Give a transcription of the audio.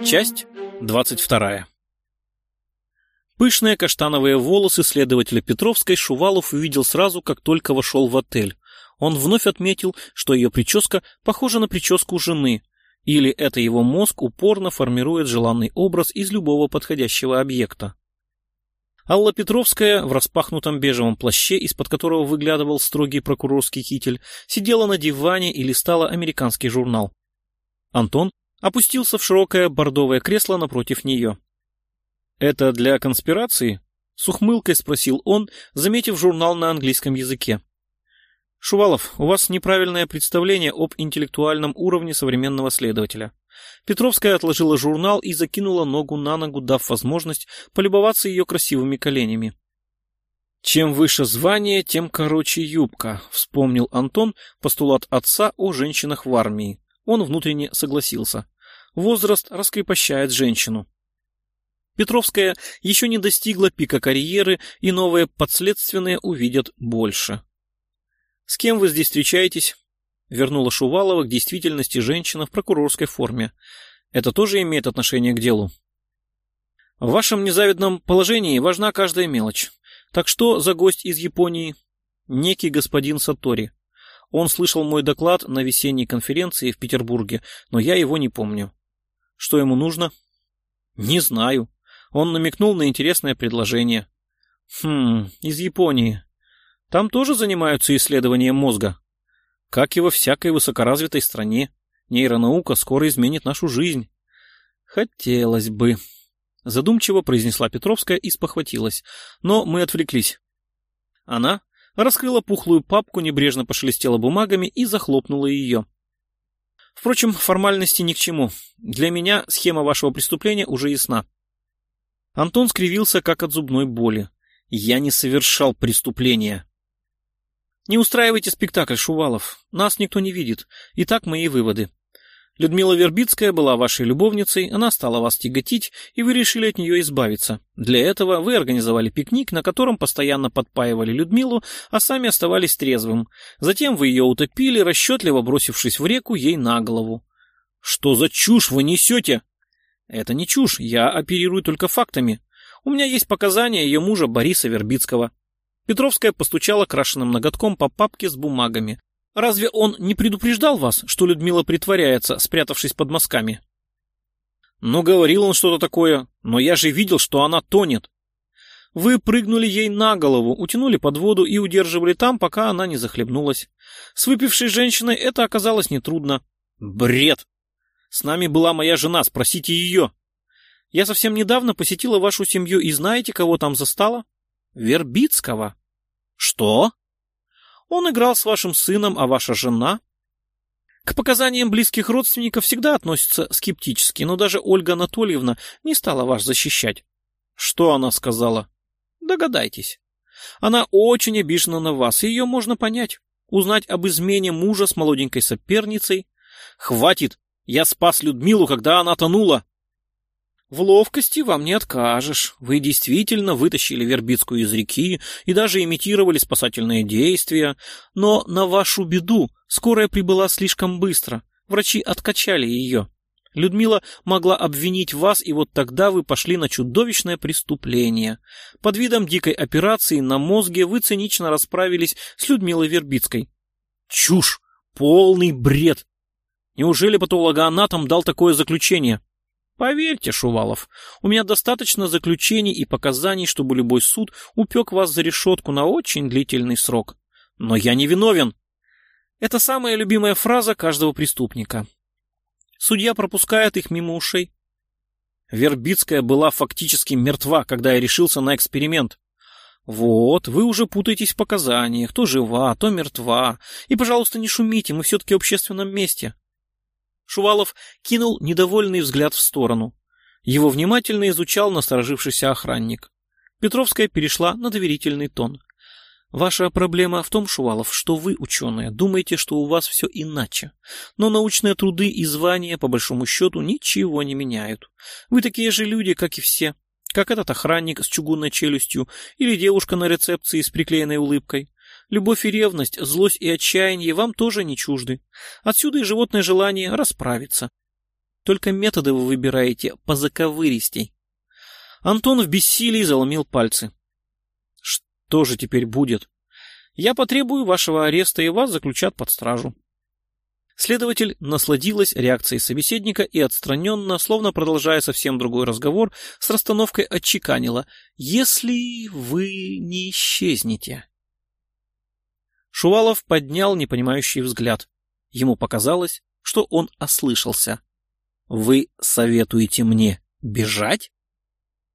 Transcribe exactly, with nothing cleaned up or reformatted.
Часть двадцать вторая. Пышные каштановые волосы следователя Петровской Шувалов увидел сразу, как только вошел в отель. Он вновь отметил, что ее прическа похожа на прическу жены, или это его мозг упорно формирует желанный образ из любого подходящего объекта. Алла Петровская в распахнутом бежевом плаще, из-под которого выглядывал строгий прокурорский китель, сидела на диване и листала американский журнал. Антон опустился в широкое бордовое кресло напротив нее. «Это для конспирации?» — с ухмылкой спросил он, заметив журнал на английском языке. «Шувалов, у вас неправильное представление об интеллектуальном уровне современного следователя». Петровская отложила журнал и закинула ногу на ногу, дав возможность полюбоваться ее красивыми коленями. «Чем выше звание, тем короче юбка», — вспомнил Антон постулат отца о женщинах в армии. Он внутренне согласился. Возраст раскрепощает женщину. Петровская еще не достигла пика карьеры, и новые подследственные увидят больше. «С кем вы здесь встречаетесь?» — вернула Шувалова к действительности женщина в прокурорской форме. «Это тоже имеет отношение к делу?» «В вашем незавидном положении важна каждая мелочь. Так что за гость из Японии?» «Некий господин Сатори. Он слышал мой доклад на весенней конференции в Петербурге, но я его не помню». «Что ему нужно?» «Не знаю. Он намекнул на интересное предложение». «Хм, из Японии. Там тоже занимаются исследованием мозга?» «Как и во всякой высокоразвитой стране. Нейронаука скоро изменит нашу жизнь». «Хотелось бы», — задумчиво произнесла Петровская и спохватилась. «Но мы отвлеклись». Она раскрыла пухлую папку, небрежно пошелестела бумагами и захлопнула ее. «Впрочем, формальности ни к чему. Для меня схема вашего преступления уже ясна». Антон скривился, как от зубной боли. «Я не совершал преступления». «Не устраивайте спектакль, Шувалов. Нас никто не видит. Итак, мои выводы. Людмила Вербицкая была вашей любовницей, она стала вас тяготить, и вы решили от нее избавиться. Для этого вы организовали пикник, на котором постоянно подпаивали Людмилу, а сами оставались трезвым. Затем вы ее утопили, расчетливо бросившись в реку ей на голову». «Что за чушь вы несете?» «Это не чушь, я оперирую только фактами. У меня есть показания ее мужа Бориса Вербицкого». Петровская постучала крашеным ноготком по папке с бумагами. «Разве он не предупреждал вас, что Людмила притворяется, спрятавшись под мазками?» «Ну, говорил он что-то такое, но я же видел, что она тонет». «Вы прыгнули ей на голову, утянули под воду и удерживали там, пока она не захлебнулась. С выпившей женщиной это оказалось нетрудно». «Бред! С нами была моя жена, спросите ее». «Я совсем недавно посетила вашу семью, и знаете, кого там застала?» «Вербицкого». «Что?» «Он играл с вашим сыном, а ваша жена?» К показаниям близких родственников всегда относятся скептически, но даже Ольга Анатольевна не стала вас защищать. «Что она сказала?» «Догадайтесь. Она очень обижена на вас, и ее можно понять. Узнать об измене мужа с молоденькой соперницей». «Хватит! Я спас Людмилу, когда она тонула». «В ловкости вам не откажешь. Вы действительно вытащили Вербицкую из реки и даже имитировали спасательные действия. Но на вашу беду скорая прибыла слишком быстро. Врачи откачали ее. Людмила могла обвинить вас, и вот тогда вы пошли на чудовищное преступление. Под видом дикой операции на мозге вы цинично расправились с Людмилой Вербицкой». «Чушь! Полный бред! Неужели патологоанатом дал такое заключение?» «Поверьте, Шувалов, у меня достаточно заключений и показаний, чтобы любой суд упек вас за решетку на очень длительный срок. Но я не виновен». Это самая любимая фраза каждого преступника. Судья пропускает их мимо ушей. Вербицкая была фактически мертва, когда я решился на эксперимент. Вот, вы уже путаетесь в показаниях, то жива, то мертва. И, пожалуйста, не шумите, мы все-таки в общественном месте. Шувалов кинул недовольный взгляд в сторону. Его внимательно изучал насторожившийся охранник. Петровская перешла на доверительный тон. «Ваша проблема в том, Шувалов, что вы, ученые, думаете, что у вас все иначе. Но научные труды и звания, по большому счету, ничего не меняют. Вы такие же люди, как и все. Как этот охранник с чугунной челюстью или девушка на рецепции с приклеенной улыбкой. Любовь и ревность, злость и отчаяние вам тоже не чужды. Отсюда и животное желание расправиться». только методы вы выбираете позаковыристей. Антон в бессилии заломил пальцы. Что же теперь будет? Я потребую вашего ареста, и вас заключат под стражу. Следователь насладилась реакцией собеседника и отстраненно, словно продолжая совсем другой разговор, с расстановкой отчеканила: «Если вы не исчезнете». Шувалов поднял непонимающий взгляд. Ему показалось, что он ослышался. «Вы советуете мне бежать?»